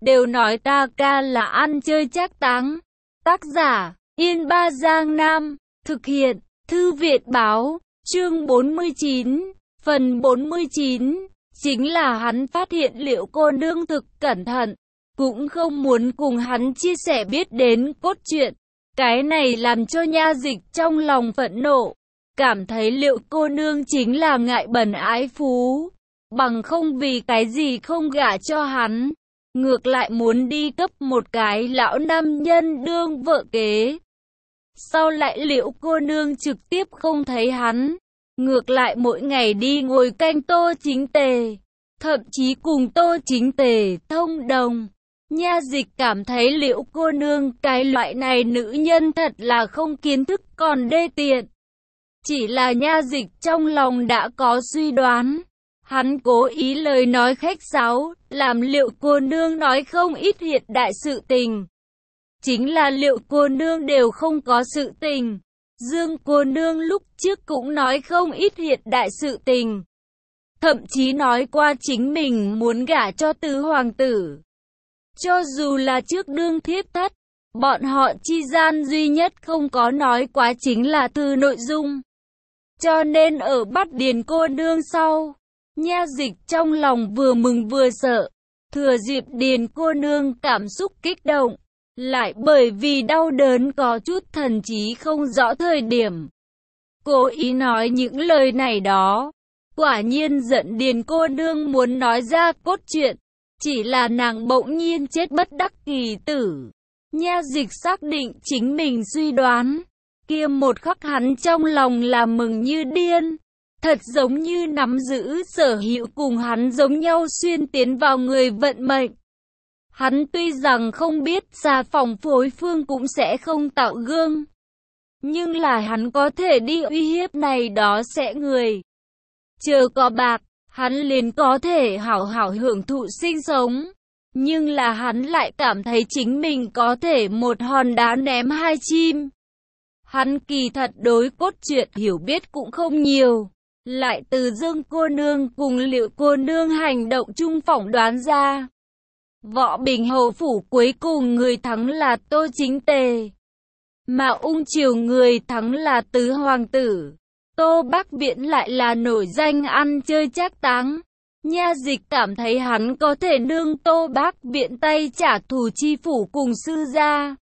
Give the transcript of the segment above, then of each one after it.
đều nói ta ca là ăn chơi trác táng. Tác giả, Yên Ba Giang Nam, thực hiện, Thư viện báo, chương 49, phần 49, chính là hắn phát hiện Liệu cô nương thực cẩn thận, cũng không muốn cùng hắn chia sẻ biết đến cốt truyện. Cái này làm cho Nha Dịch trong lòng phẫn nộ, cảm thấy Liệu cô nương chính là ngại bẩn ái phú, bằng không vì cái gì không gả cho hắn, ngược lại muốn đi cấp một cái lão nam nhân đương vợ kế. Sau lại Liệu cô nương trực tiếp không thấy hắn, ngược lại mỗi ngày đi ngồi canh Tô Chính Tề, thậm chí cùng Tô Chính Tề thông đồng. Nha Dịch cảm thấy Liệu cô nương cái loại này nữ nhân thật là không kiến thức còn đê tiện. Chỉ là Nha Dịch trong lòng đã có suy đoán. Hắn cố ý lời nói khách sáo, làm Liệu cô nương nói không ít hiện đại sự tình. Chính là Liệu cô nương đều không có sự tình. Dương cô nương lúc trước cũng nói không ít hiện đại sự tình. Thậm chí nói qua chính mình muốn gả cho tứ hoàng tử. Cho dù là trước đương thiếp thất, bọn họ chi gian duy nhất không có nói quá chính là từ nội dung. Cho nên ở bắt Điền cô nương sau, Nha Dịch trong lòng vừa mừng vừa sợ. Thừa dịp Điền cô nương cảm xúc kích động, lại bởi vì đau đớn có chút thần trí không rõ thời điểm, cố ý nói những lời này đó. Quả nhiên giận Điền cô nương muốn nói ra cốt truyện, chỉ là nàng bỗng nhiên chết bất đắc kỳ tử. Nha Dịch xác định chính mình suy đoán, kia một khắc hắn trong lòng là mừng như điên, thật giống như nắm giữ sở hữu cùng hắn giống nhau xuyên tiến vào người vận mệnh. Hắn tuy rằng không biết xà phòng phối phương cũng sẽ không tạo gương, nhưng là hắn có thể đi uy hiếp này đó sẽ người. Chờ có bạc, hắn liền có thể hảo hảo hưởng thụ sinh sống. Nhưng là hắn lại cảm thấy chính mình có thể một hòn đá ném hai chim. Hắn kỳ thật đối cốt truyện hiểu biết cũng không nhiều, lại từ Dương cô nương cùng Liệu cô nương hành động chung phỏng đoán ra. Võ Bình Hầu phủ cuối cùng người thắng là Tô Chính Tề, mà Ung Triều người thắng là tứ hoàng tử. Tô Bắc Viễn lại là nổi danh ăn chơi trác táng. Nha Dịch cảm thấy hắn có thể nương Tô Bắc Viễn tay trả thù chi phủ cùng sư gia.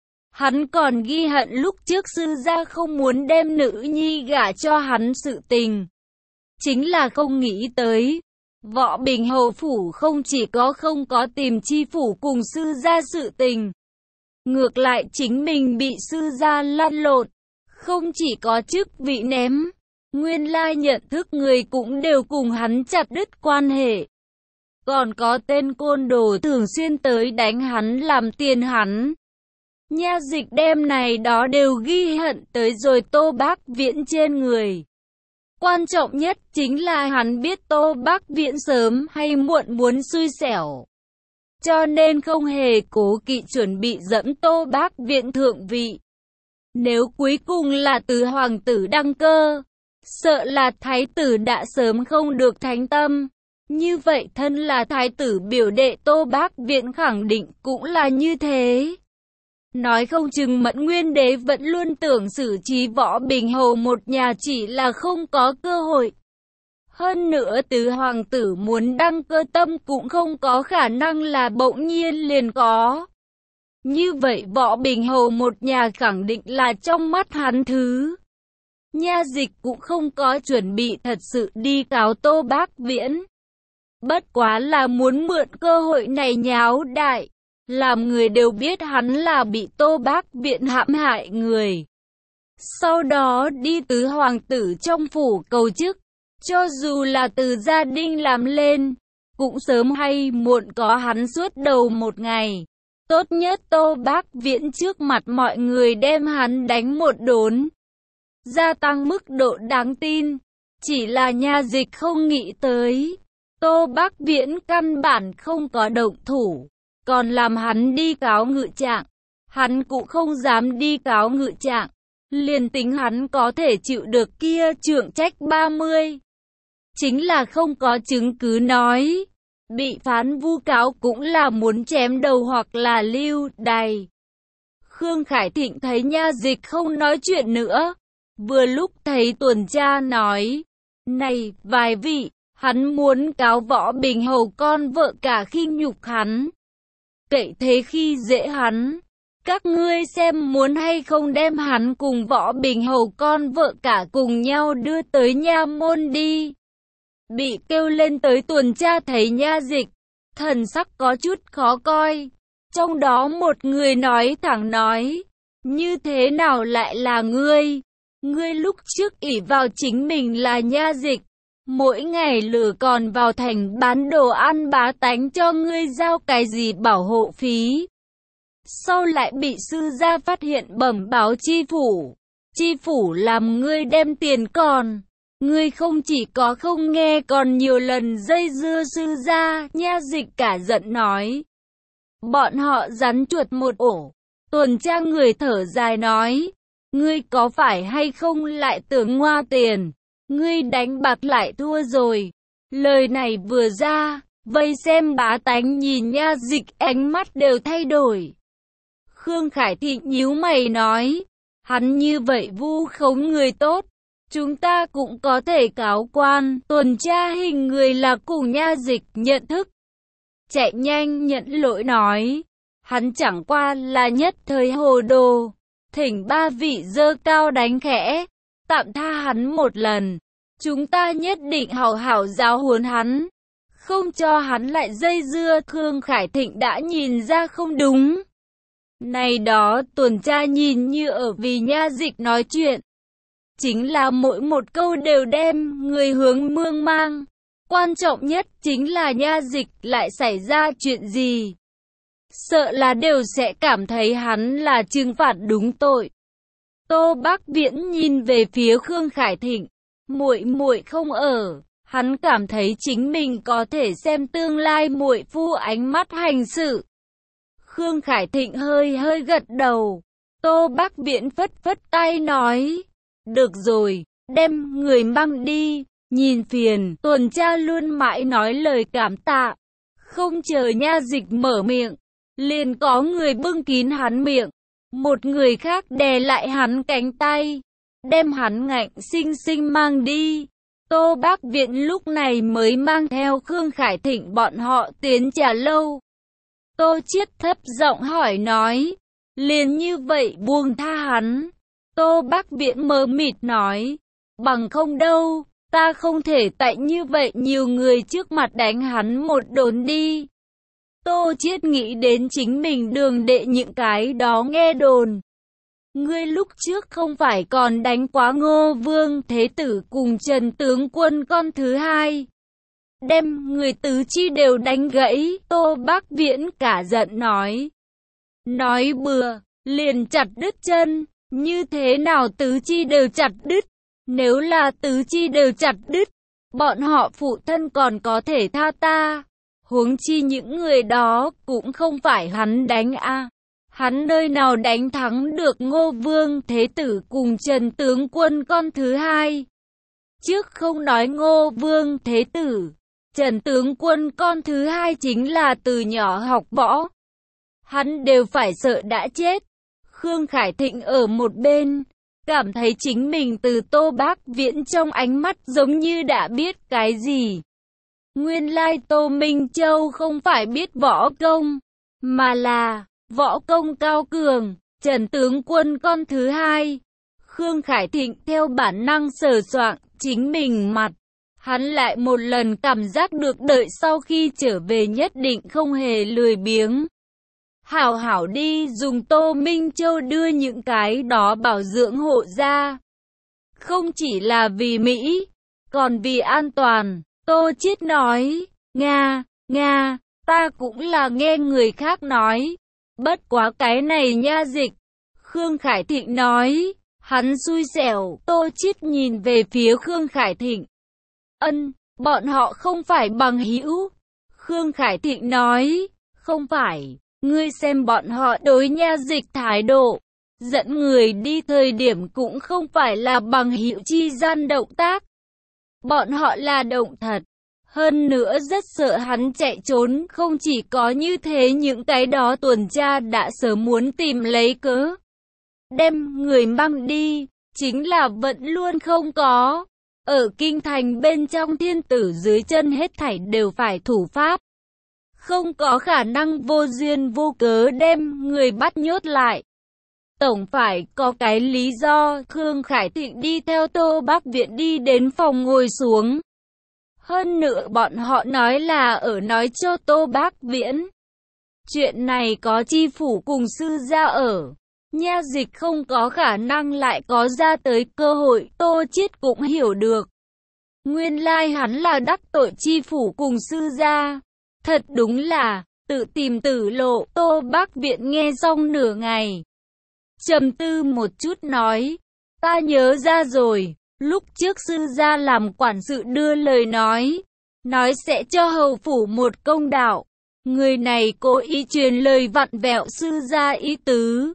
Hắn còn ghi hận lúc trước sư gia không muốn đem nữ nhi gả cho hắn sự tình. Chính là không nghĩ tới, Võ Bình Hầu phủ không chỉ không có tìm chi phủ cùng sư gia sự tình, ngược lại chính mình bị sư gia lăn lộn, không chỉ có chức vị ném, nguyên lai nhận thức người cũng đều cùng hắn chặt đứt quan hệ. Còn có tên côn đồ thường xuyên tới đánh hắn làm tiền hắn. Nha Dịch đem này đó đều ghi hận tới rồi Tô Bắc Viễn trên người. Quan trọng nhất chính là hắn biết Tô Bắc Viễn sớm hay muộn muốn xui xẻo, cho nên không hề cố kỵ chuẩn bị dẫm Tô Bắc Viễn thượng vị. Nếu cuối cùng là tứ hoàng tử đăng cơ, sợ là thái tử đã sớm không được thánh tâm. Như vậy thân là thái tử biểu đệ Tô Bắc Viễn khẳng định cũng là như thế. Nói không chừng Mẫn Nguyên Đế vẫn luôn tưởng xử trí Võ Bình Hầu một nhà chỉ là không có cơ hội. Hơn nữa tứ hoàng tử muốn đăng cơ tâm cũng không có khả năng là bỗng nhiên liền có. Như vậy Võ Bình Hầu một nhà khẳng định là trong mắt hắn thứ. Nha Dịch cũng không có chuẩn bị thật sự đi cáo Tô Bắc Viễn. Bất quá là muốn mượn cơ hội này nháo đại, làm người đều biết hắn là bị Tô Bắc Viễn hãm hại người. Sau đó đi tứ hoàng tử trong phủ cầu chức, cho dù là từ gia đình làm lên, cũng sớm hay muộn có hắn suốt đầu một ngày. Tốt nhất Tô Bắc Viễn trước mặt mọi người đem hắn đánh một đốn, gia tăng mức độ đáng tin. Chỉ là Nha Dịch không nghĩ tới, Tô Bắc Viễn căn bản không có động thủ, còn làm hắn đi cáo ngự trạng. Hắn cũng không dám đi cáo ngự trạng, liền tính hắn có thể chịu được kia trượng trách 30. Chính là không có chứng cứ nói, bị phán vu cáo cũng là muốn chém đầu hoặc là lưu đày. Khương Khải Thịnh thấy Nha Dịch không nói chuyện nữa, vừa lúc thấy tuần tra nói, này, vài vị, hắn muốn cáo Võ Bình Hầu con vợ cả khinh nhục hắn. Cậy thế khi dễ hắn, các ngươi xem muốn hay không đem hắn cùng Võ Bình Hầu con vợ cả cùng nhau đưa tới nha môn đi. Bị kêu lên tới tuần tra thấy Nha Dịch, thần sắc có chút khó coi. Trong đó một người nói thẳng nói, như thế nào lại là ngươi? Ngươi lúc trước ỷ vào chính mình là Nha Dịch, mỗi ngày lừa còn vào thành bán đồ ăn bá tánh cho ngươi giao cái gì bảo hộ phí. Sau lại bị sư gia phát hiện bẩm báo chi phủ làm ngươi đem tiền còn. Ngươi không chỉ có không nghe còn nhiều lần dây dưa sư gia. Nha Dịch cả giận nói. Bọn họ rắn chuột một ổ. Tuần tra người thở dài nói, ngươi có phải hay không lại tưởng ngoa tiền, ngươi đánh bạc lại thua rồi. Lời này vừa ra, vây xem bá tánh nhìn Nha Dịch ánh mắt đều thay đổi. Khương Khải Thịnh nhíu mày nói, hắn như vậy vu khống người tốt, chúng ta cũng có thể cáo quan. Tuần tra hình người là cùng Nha Dịch nhận thức, chạy nhanh nhận lỗi nói, hắn chẳng qua là nhất thời hồ đồ, thỉnh ba vị dơ cao đánh khẽ, tạm tha hắn một lần, chúng ta nhất định hảo hảo giáo huấn hắn, không cho hắn lại dây dưa. Khương Khải Thịnh đã nhìn ra không đúng. Này đó tuần tra nhìn như ở vì Nha Dịch nói chuyện, chính là mỗi một câu đều đem người hướng mương mang. Quan trọng nhất chính là Nha Dịch lại xảy ra chuyện gì, sợ là đều sẽ cảm thấy hắn là trừng phạt đúng tội. Tô Bác Viễn nhìn về phía Khương Khải Thịnh, muội muội không ở, hắn cảm thấy chính mình có thể xem tương lai muội phu ánh mắt hành sự. Khương Khải Thịnh hơi gật đầu. Tô Bác Viễn phất tay nói, được rồi, đem người mang đi. Nhìn phiền, tuần tra luôn mãi nói lời cảm tạ. Không chờ Nha Dịch mở miệng, liền có người bưng kín hắn miệng. Một người khác đè lại hắn cánh tay, đem hắn ngạnh xinh xinh mang đi. Tô Bác Viễn lúc này mới mang theo Khương Khải Thịnh bọn họ tiến trà lâu. Tô Chiết thấp giọng hỏi nói, liền như vậy buông tha hắn. Tô Bác Viễn mờ mịt nói, bằng không đâu. Ta không thể tại như vậy nhiều người trước mặt đánh hắn một đốn đi. Tô Chiết nghĩ đến chính mình đường đệ những cái đó nghe đồn. Ngươi lúc trước không phải còn đánh quá Ngô Vương Thế Tử cùng Trần Tướng Quân con thứ hai. Đem người tứ chi đều đánh gãy. Tô Bác Viễn cả giận nói. Nói bừa, liền chặt đứt chân. Như thế nào tứ chi đều chặt đứt? Nếu là tứ chi đều chặt đứt, bọn họ phụ thân còn có thể tha ta. Huống chi những người đó cũng không phải hắn đánh a. Hắn nơi nào đánh thắng được Ngô Vương Thế Tử cùng Trần Tướng Quân con thứ hai. Trước không nói Ngô Vương Thế Tử, Trần Tướng Quân con thứ hai chính là từ nhỏ học võ. Hắn đều phải sợ đã chết. Khương Khải Thịnh ở một bên, cảm thấy chính mình từ Tô Bác Viễn trong ánh mắt giống như đã biết cái gì. Nguyên lai Tô Minh Châu không phải biết võ công, mà là võ công cao cường. Trần Tướng Quân con thứ hai. Khương Khải Thịnh theo bản năng sờ soạng chính mình mặt. Hắn lại một lần cảm giác được đợi sau khi trở về nhất định không hề lười biếng. Hảo hảo đi dùng Tô Minh Châu đưa những cái đó bảo dưỡng hộ ra. Không chỉ là vì Mỹ, còn vì an toàn. Tô Chiết nói, Nga, ta cũng là nghe người khác nói. Bất quá cái này Nha Dịch. Khương Khải Thịnh nói, hắn xui xẻo. Tô Chiết nhìn về phía Khương Khải Thịnh. Bọn họ không phải bằng hữu. Khương Khải Thịnh nói, không phải. Ngươi xem bọn họ đối Nha Dịch thái độ, dẫn người đi thời điểm cũng không phải là bằng hữu chi gian động tác. Bọn họ là động thật. Hơn nữa rất sợ hắn chạy trốn, không chỉ có như thế những cái đó tuần tra đã sớm muốn tìm lấy cớ đem người mang đi, chính là vẫn luôn không có. Ở kinh thành bên trong thiên tử dưới chân hết thảy đều phải thủ pháp. Không có khả năng vô duyên vô cớ đem người bắt nhốt lại. Tổng phải có cái lý do. Khương Khải Thịnh đi theo Tô Bắc Viễn đi đến phòng ngồi xuống. Hơn nữa bọn họ nói là ở nói cho Tô Bắc Viễn. Chuyện này có chi phủ cùng sư gia ở. Nha dịch không có khả năng lại có ra tới cơ hội. Tô Chiết cũng hiểu được. Nguyên lai hắn là đắc tội chi phủ cùng sư gia. Thật đúng là tự tìm tử lộ. Tô Bắc Viễn nghe xong nửa ngày, trầm tư một chút nói, ta nhớ ra rồi, lúc trước sư gia làm quản sự đưa lời nói sẽ cho hầu phủ một công đạo. Người này cố ý truyền lời vặn vẹo sư gia ý tứ,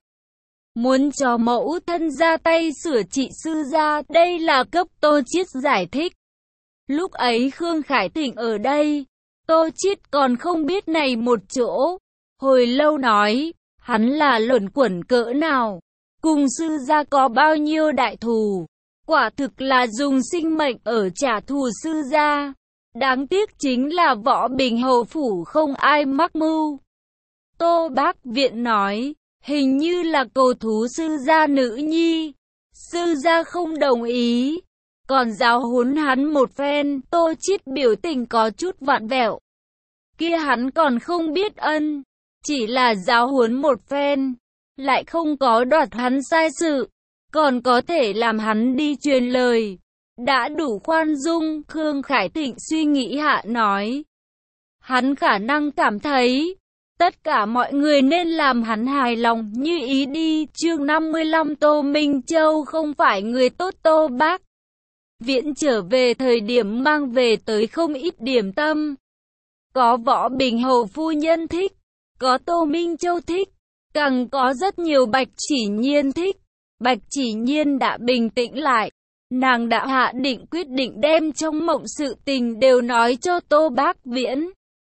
muốn cho mẫu thân ra tay sửa trị sư gia. Đây là cấp Tô Chiết giải thích. Lúc ấy Khương Khải Thịnh ở đây, Tô Chiết còn không biết này một chỗ. Hồi lâu nói, hắn là luẩn quẩn cỡ nào, cùng sư gia có bao nhiêu đại thù, quả thực là dùng sinh mệnh ở trả thù sư gia. Đáng tiếc chính là Võ Bình hầu phủ không ai mắc mưu. Tô Bắc Viễn nói, hình như là cầu thú sư gia nữ nhi, sư gia không đồng ý, còn giáo huấn hắn một phen. Tô Chiết biểu tình có chút vặn vẹo. Kia hắn còn không biết ân, chỉ là giáo huấn một phen, lại không có đoạt hắn sai sự, còn có thể làm hắn đi truyền lời, đã đủ khoan dung. Khương Khải Thịnh suy nghĩ hạ nói, hắn khả năng cảm thấy tất cả mọi người nên làm hắn hài lòng như ý đi. Chương 55 Tô Minh Châu không phải người tốt. Tô Bắc Viễn trở về thời điểm mang về tới không ít điểm tâm. Có Võ Bình hầu phu nhân thích, có Tô Minh Châu thích, càng có rất nhiều Bạch Chỉ Nhiên thích. Bạch Chỉ Nhiên đã bình tĩnh lại, nàng đã hạ định quyết định đem trong mộng sự tình đều nói cho Tô Bắc Viễn.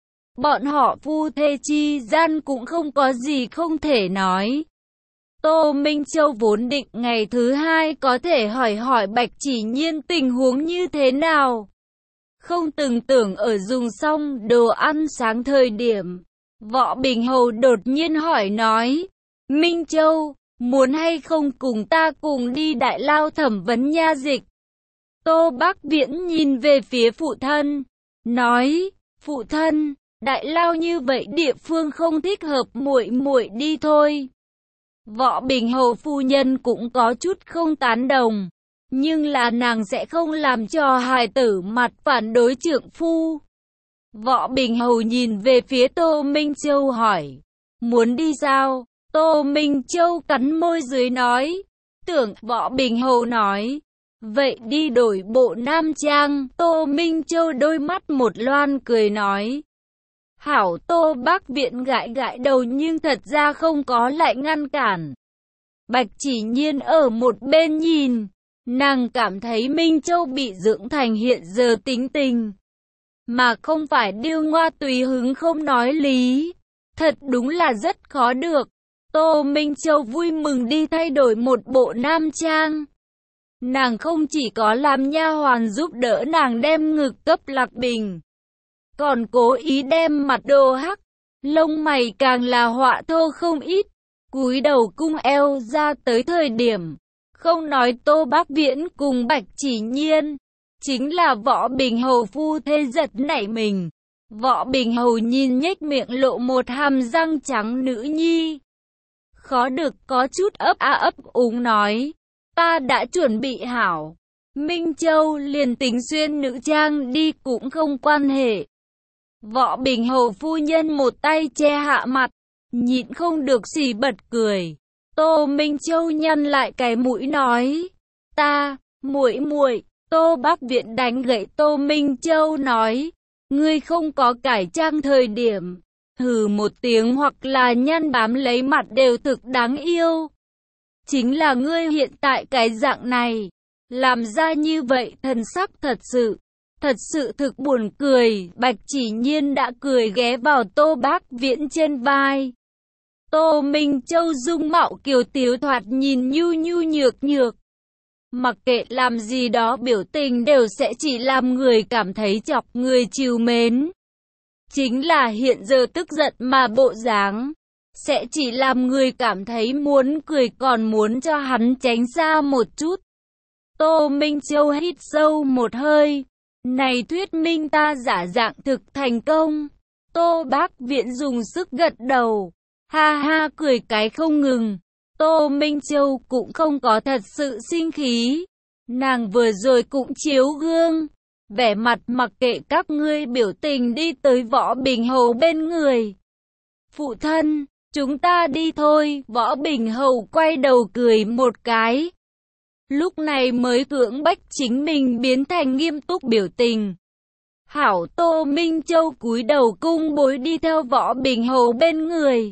Bọn họ phu thê chi gian cũng không có gì không thể nói. Tô Minh Châu vốn định ngày thứ hai có thể hỏi Bạch Chỉ Nhiên tình huống như thế nào. Không từng tưởng ở dùng xong đồ ăn sáng thời điểm, Võ Bình hầu đột nhiên hỏi nói, Minh Châu, muốn hay không cùng ta cùng đi Đại Lao thẩm vấn nha dịch? Tô Bắc Viễn nhìn về phía phụ thân, nói, phụ thân, Đại Lao như vậy địa phương không thích hợp, muội muội đi thôi. Võ Bình hầu phu nhân cũng có chút không tán đồng, nhưng là nàng sẽ không làm cho hài tử mặt phản đối trượng phu. Võ Bình hầu nhìn về phía Tô Minh Châu hỏi, muốn đi sao? Tô Minh Châu cắn môi dưới nói, tưởng. Võ Bình hầu nói, vậy đi đổi bộ nam trang. Tô Minh Châu đôi mắt một loan cười nói, hảo. Tô Bắc Viễn gãi gãi đầu nhưng thật ra không có lại ngăn cản. Bạch Chỉ Nhiên ở một bên nhìn, nàng cảm thấy Minh Châu bị dưỡng thành hiện giờ tính tình, mà không phải điêu ngoa tùy hứng không nói lý, thật đúng là rất khó được. Tô Minh Châu vui mừng đi thay đổi một bộ nam trang. Nàng không chỉ có làm nha hoàn giúp đỡ nàng đem ngực cấp Lạc Bình, còn cố ý đem mặt đồ hắc, lông mày càng là họa thô không ít, cúi đầu cung eo ra tới thời điểm, không nói Tô Bắc Viễn cùng Bạch Chỉ Nhiên, chính là Võ Bình hầu phu thê giật nảy mình. Võ Bình hầu nhìn nhếch miệng lộ một hàm răng trắng nữ nhi, khó được có chút ấp úng nói, ta đã chuẩn bị hảo, Minh Châu liền tính xuyên nữ trang đi cũng không quan hệ. Võ Bình hầu phu nhân một tay che hạ mặt, nhịn không được xì bật cười. Tô Minh Châu nhăn lại cái mũi nói, ta, muội. Tô Bắc Viễn đánh gậy Tô Minh Châu nói, ngươi không có cải trang thời điểm, hừ một tiếng hoặc là nhăn bám lấy mặt đều thực đáng yêu. Chính là ngươi hiện tại cái dạng này, làm ra như vậy thần sắc thật sự Thật sự thực buồn cười, Bạch Chỉ Nhiên đã cười ghé vào Tô Bác Viễn trên vai. Tô Minh Châu dung mạo kiều tiếu thoạt nhìn nhu nhu nhược nhược. Mặc kệ làm gì đó biểu tình đều sẽ chỉ làm người cảm thấy chọc người trìu mến. Chính là hiện giờ tức giận mà bộ dáng, sẽ chỉ làm người cảm thấy muốn cười còn muốn cho hắn tránh xa một chút. Tô Minh Châu hít sâu một hơi. Này thuyết minh ta giả dạng thực thành công. Tô Bác Viễn dùng sức gật đầu. Ha ha cười cái không ngừng. Tô Minh Châu cũng không có thật sự sinh khí. Nàng vừa rồi cũng chiếu gương. Vẻ mặt mặc kệ các ngươi biểu tình đi tới Võ Bình Hầu bên người. Phụ thân, chúng ta đi thôi. Võ Bình Hầu quay đầu cười một cái. Lúc này mới cưỡng bách chính mình biến thành nghiêm túc biểu tình. Hảo. Tô Minh Châu cúi đầu cung bối đi theo Võ Bình Hầu bên người.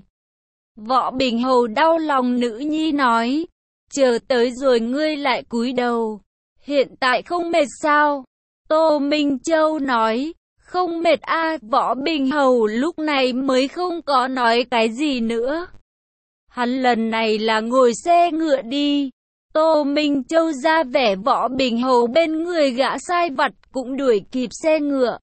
Võ Bình Hầu đau lòng nữ nhi nói, chờ tới rồi ngươi lại cúi đầu, hiện tại không mệt sao? Tô Minh Châu nói, không mệt a. Võ Bình Hầu lúc này mới không có nói cái gì nữa. Hắn lần này là ngồi xe ngựa đi. Tô Minh Châu ra vẻ Võ Bình Hầu bên người gã sai vặt cũng đuổi kịp xe ngựa.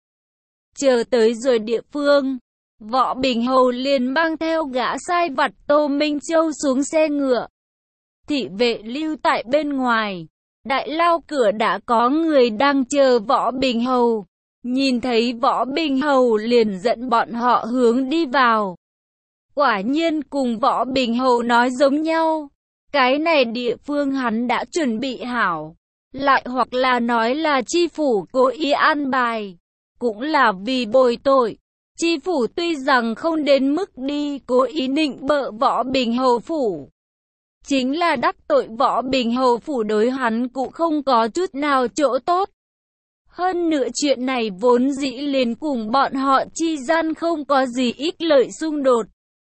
Chờ tới rồi địa phương, Võ Bình Hầu liền mang theo gã sai vặt Tô Minh Châu xuống xe ngựa. Thị vệ lưu tại bên ngoài, đại lao cửa đã có người đang chờ Võ Bình Hầu. Nhìn thấy Võ Bình Hầu liền dẫn bọn họ hướng đi vào. Quả nhiên cùng Võ Bình Hầu nói giống nhau. Cái này địa phương hắn đã chuẩn bị hảo. Lại hoặc là nói là chi phủ cố ý an bài. Cũng là vì bồi tội. Chi phủ tuy rằng không đến mức đi cố ý nịnh bợ Võ Bình Hầu phủ. Chính là đắc tội Võ Bình Hầu phủ đối hắn cũng không có chút nào chỗ tốt. Hơn nữa chuyện này vốn dĩ liền cùng bọn họ chi gian không có gì ích lợi xung đột.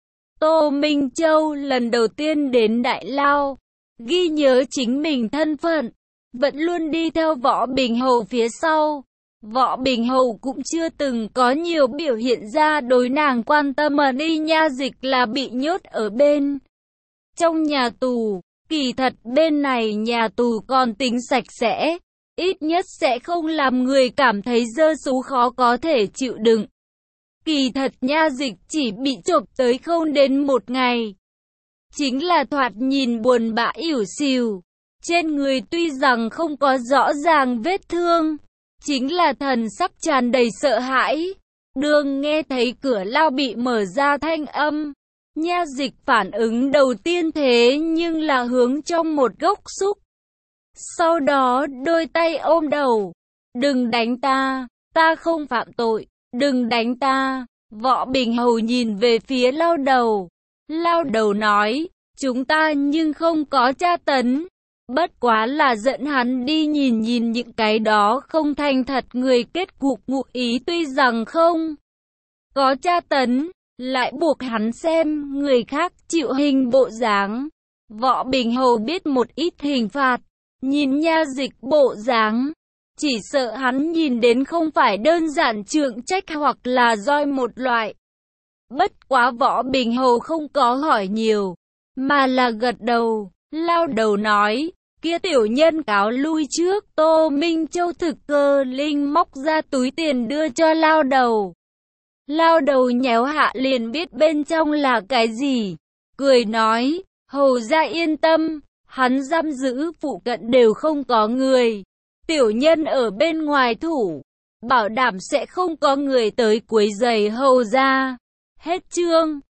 Tô Minh Châu lần đầu tiên đến Đại Lao, ghi nhớ chính mình thân phận, vẫn luôn đi theo Võ Bình Hầu phía sau. Võ Bình Hầu cũng chưa từng có nhiều biểu hiện ra đối nàng quan tâm mà đi nha dịch là bị nhốt ở bên trong nhà tù. Kỳ thật bên này nhà tù còn tính sạch sẽ, ít nhất sẽ không làm người cảm thấy dơ xú khó có thể chịu đựng. Kỳ thật nha dịch chỉ bị chộp tới không đến một ngày. Chính là thoạt nhìn buồn bã ỉu xìu. Trên người tuy rằng không có rõ ràng vết thương, chính là thần sắc tràn đầy sợ hãi. Đường nghe thấy cửa lao bị mở ra thanh âm. Nha dịch phản ứng đầu tiên thế nhưng là hướng trong một góc xúc. Sau đó đôi tay ôm đầu. Đừng đánh ta, ta không phạm tội. Đừng đánh ta. Võ Bình Hầu nhìn về phía lao đầu. Lao đầu nói, chúng ta nhưng không có tra tấn. Bất quá là dẫn hắn đi nhìn nhìn những cái đó không thành thật người kết cục ngụ ý tuy rằng không có tra tấn, lại buộc hắn xem người khác chịu hình bộ dáng. Võ Bình Hầu biết một ít hình phạt, nhìn nha dịch bộ dáng. Chỉ sợ hắn nhìn đến không phải đơn giản trượng trách hoặc là roi một loại. Bất quá Võ Bình Hầu không có hỏi nhiều, mà là gật đầu. Lao đầu nói, kia tiểu nhân cáo lui trước. Tô Minh Châu thực cơ linh móc ra túi tiền đưa cho lao đầu. Lao đầu nhéo hạ liền biết bên trong là cái gì. Cười nói, hầu gia yên tâm, hắn giam giữ phụ cận đều không có người. Tiểu nhân ở bên ngoài thủ, bảo đảm sẽ không có người tới quấy rầy hầu gia. Hết chương.